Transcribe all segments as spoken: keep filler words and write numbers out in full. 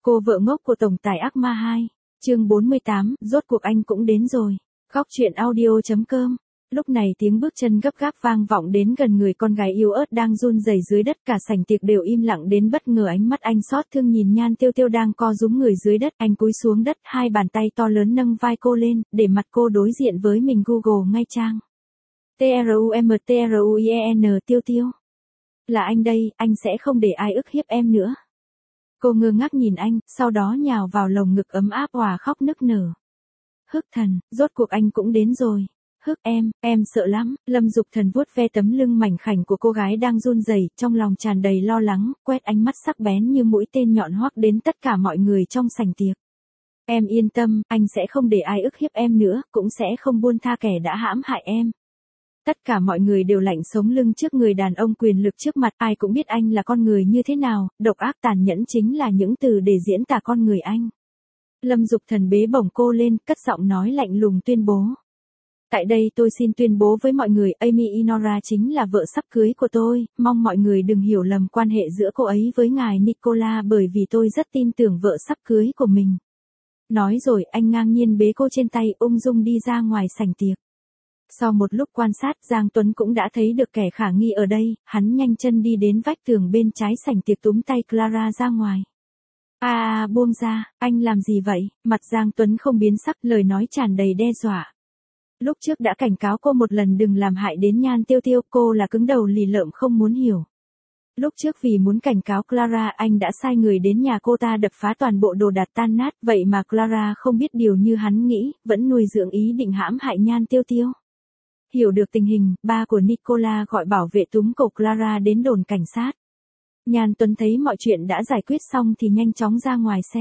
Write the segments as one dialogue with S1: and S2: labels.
S1: Cô vợ ngốc của tổng tài ác ma hai. Chương bốn mươi tám, rốt cuộc anh cũng đến rồi. Góc truyện audio chấm com. Lúc này tiếng bước chân gấp gáp vang vọng đến gần người con gái yếu ớt đang run rẩy dưới đất, cả sảnh tiệc đều im lặng đến bất ngờ. Ánh mắt anh xót thương nhìn Nhan Tiêu Tiêu đang co rúm người dưới đất, anh cúi xuống đất, hai bàn tay to lớn nâng vai cô lên, để mặt cô đối diện với mình. Google ngay trang. T R U M T R U I E N Tiêu Tiêu. Là anh đây, anh sẽ không để ai ức hiếp em nữa. Cô ngơ ngác nhìn anh, sau đó nhào vào lồng ngực ấm áp òa khóc nức nở. Hức Thần, rốt cuộc anh cũng đến rồi. Hức em, em sợ lắm. Lâm Dục Thần vuốt ve tấm lưng mảnh khảnh của cô gái đang run rẩy, trong lòng tràn đầy lo lắng, quét ánh mắt sắc bén như mũi tên nhọn hoắc đến tất cả mọi người trong sảnh tiệc. Em yên tâm, anh sẽ không để ai ức hiếp em nữa, cũng sẽ không buông tha kẻ đã hãm hại em. Tất cả mọi người đều lạnh sống lưng trước người đàn ông quyền lực trước mặt, ai cũng biết anh là con người như thế nào, độc ác tàn nhẫn chính là những từ để diễn tả con người anh. Lâm Dục Thần bế bổng cô lên, cất giọng nói lạnh lùng tuyên bố. Tại đây tôi xin tuyên bố với mọi người, Amy Inora chính là vợ sắp cưới của tôi, mong mọi người đừng hiểu lầm quan hệ giữa cô ấy với ngài Nicola, bởi vì tôi rất tin tưởng vợ sắp cưới của mình. Nói rồi anh ngang nhiên bế cô trên tay, ung dung đi ra ngoài sảnh tiệc. Sau một lúc quan sát, Giang Tuấn cũng đã thấy được kẻ khả nghi ở đây, hắn nhanh chân đi đến vách tường bên trái sảnh tiệc túm tay Clara ra ngoài. À, à buông ra, anh làm gì vậy? Mặt Giang Tuấn không biến sắc, lời nói tràn đầy đe dọa. Lúc trước đã cảnh cáo cô một lần đừng làm hại đến Nhan Tiêu Tiêu, cô là cứng đầu lì lợm không muốn hiểu. Lúc trước vì muốn cảnh cáo Clara, anh đã sai người đến nhà cô ta đập phá toàn bộ đồ đạc tan nát, vậy mà Clara không biết điều như hắn nghĩ, vẫn nuôi dưỡng ý định hãm hại Nhan Tiêu Tiêu. Hiểu được tình hình, ba của Nicola gọi bảo vệ túm cổ Clara đến đồn cảnh sát. Nhan Tuấn thấy mọi chuyện đã giải quyết xong thì nhanh chóng ra ngoài xe.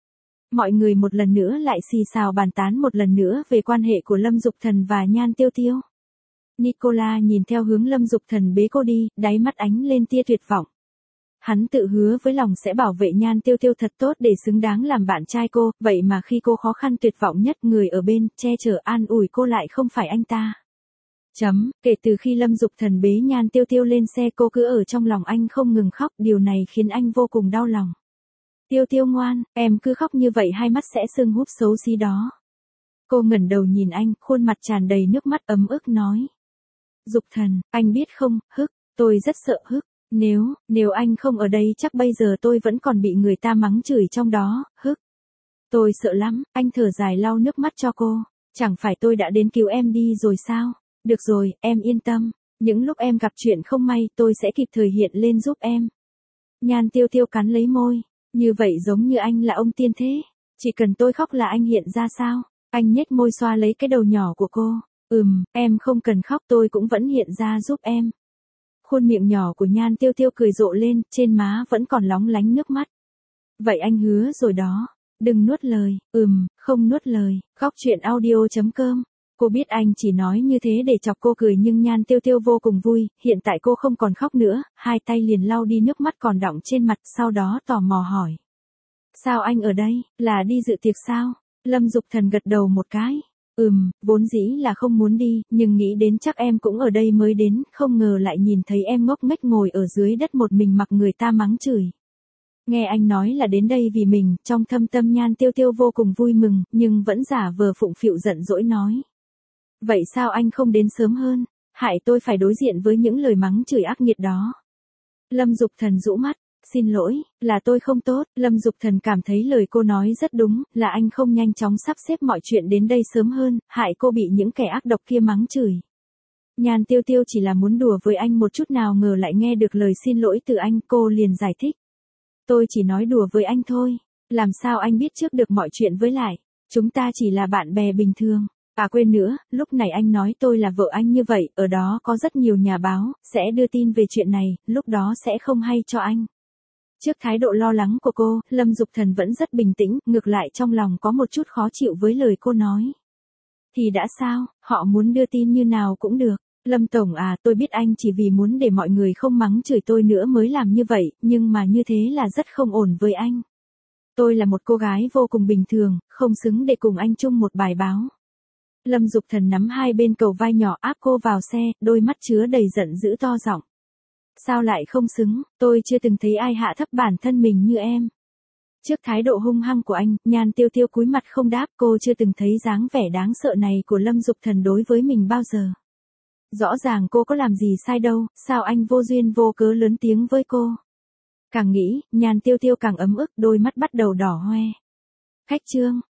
S1: Mọi người một lần nữa lại xì xào bàn tán một lần nữa về quan hệ của Lâm Dục Thần và Nhan Tiêu Tiêu. Nicola nhìn theo hướng Lâm Dục Thần bế cô đi, đáy mắt ánh lên tia tuyệt vọng. Hắn tự hứa với lòng sẽ bảo vệ Nhan Tiêu Tiêu thật tốt để xứng đáng làm bạn trai cô, vậy mà khi cô khó khăn tuyệt vọng nhất, người ở bên, che chở an ủi cô lại không phải anh ta. Chấm, kể từ khi Lâm Dục Thần bế Nhan Tiêu Tiêu lên xe, cô cứ ở trong lòng anh không ngừng khóc, điều này khiến anh vô cùng đau lòng. Tiêu Tiêu ngoan, em cứ khóc như vậy hai mắt sẽ sưng húp xấu xí đó. Cô ngẩng đầu nhìn anh, khuôn mặt tràn đầy nước mắt ấm ức nói. Dục Thần, anh biết không, Hức, tôi rất sợ Hức, nếu, nếu anh không ở đây chắc bây giờ tôi vẫn còn bị người ta mắng chửi trong đó, Hức. Tôi sợ lắm, anh thở dài lau nước mắt cho cô, chẳng phải tôi đã đến cứu em đi rồi sao? Được rồi, em yên tâm, những lúc em gặp chuyện không may tôi sẽ kịp thời hiện lên giúp em. Nhan Tiêu Tiêu cắn lấy môi, như vậy giống như anh là ông tiên thế, chỉ cần tôi khóc là anh hiện ra sao? Anh nhếch môi xoa lấy cái đầu nhỏ của cô, ừm, em không cần khóc tôi cũng vẫn hiện ra giúp em. Khuôn miệng nhỏ của Nhan Tiêu Tiêu cười rộ lên, trên má vẫn còn lóng lánh nước mắt. Vậy anh hứa rồi đó, đừng nuốt lời, ừm, không nuốt lời. Góc truyện audio chấm com. Cô biết anh chỉ nói như thế để chọc cô cười nhưng Nhan Tiêu Tiêu vô cùng vui, hiện tại cô không còn khóc nữa, hai tay liền lau đi nước mắt còn đọng trên mặt, sau đó tò mò hỏi. Sao anh ở đây, là đi dự tiệc sao? Lâm Dục Thần gật đầu một cái. Ừm, vốn dĩ là không muốn đi, nhưng nghĩ đến chắc em cũng ở đây mới đến, không ngờ lại nhìn thấy em ngốc nghếch ngồi ở dưới đất một mình mặc người ta mắng chửi. Nghe anh nói là đến đây vì mình, trong thâm tâm Nhan Tiêu Tiêu vô cùng vui mừng, nhưng vẫn giả vờ phụng phịu giận dỗi nói. Vậy sao anh không đến sớm hơn, hại tôi phải đối diện với những lời mắng chửi ác nghiệt đó. Lâm Dục Thần rũ mắt, xin lỗi, là tôi không tốt. Lâm Dục Thần cảm thấy lời cô nói rất đúng, là anh không nhanh chóng sắp xếp mọi chuyện đến đây sớm hơn, hại cô bị những kẻ ác độc kia mắng chửi. Nhan Tiêu Tiêu chỉ là muốn đùa với anh một chút, nào ngờ lại nghe được lời xin lỗi từ anh, cô liền giải thích. Tôi chỉ nói đùa với anh thôi, làm sao anh biết trước được mọi chuyện, với lại, chúng ta chỉ là bạn bè bình thường. À quên nữa, lúc này anh nói tôi là vợ anh như vậy, ở đó có rất nhiều nhà báo, sẽ đưa tin về chuyện này, lúc đó sẽ không hay cho anh. Trước thái độ lo lắng của cô, Lâm Dục Thần vẫn rất bình tĩnh, ngược lại trong lòng có một chút khó chịu với lời cô nói. Thì đã sao, họ muốn đưa tin như nào cũng được. Lâm Tổng à, tôi biết anh chỉ vì muốn để mọi người không mắng chửi tôi nữa mới làm như vậy, nhưng mà như thế là rất không ổn với anh. Tôi là một cô gái vô cùng bình thường, không xứng để cùng anh chung một bài báo. Lâm Dục Thần nắm hai bên cầu vai nhỏ áp cô vào xe, đôi mắt chứa đầy giận dữ to giọng. Sao lại không xứng, tôi chưa từng thấy ai hạ thấp bản thân mình như em. Trước thái độ hung hăng của anh, Nhan Tiêu Tiêu cúi mặt không đáp, cô chưa từng thấy dáng vẻ đáng sợ này của Lâm Dục Thần đối với mình bao giờ. Rõ ràng cô có làm gì sai đâu, sao anh vô duyên vô cớ lớn tiếng với cô. Càng nghĩ, Nhan Tiêu Tiêu càng ấm ức, đôi mắt bắt đầu đỏ hoe. Khách Trương,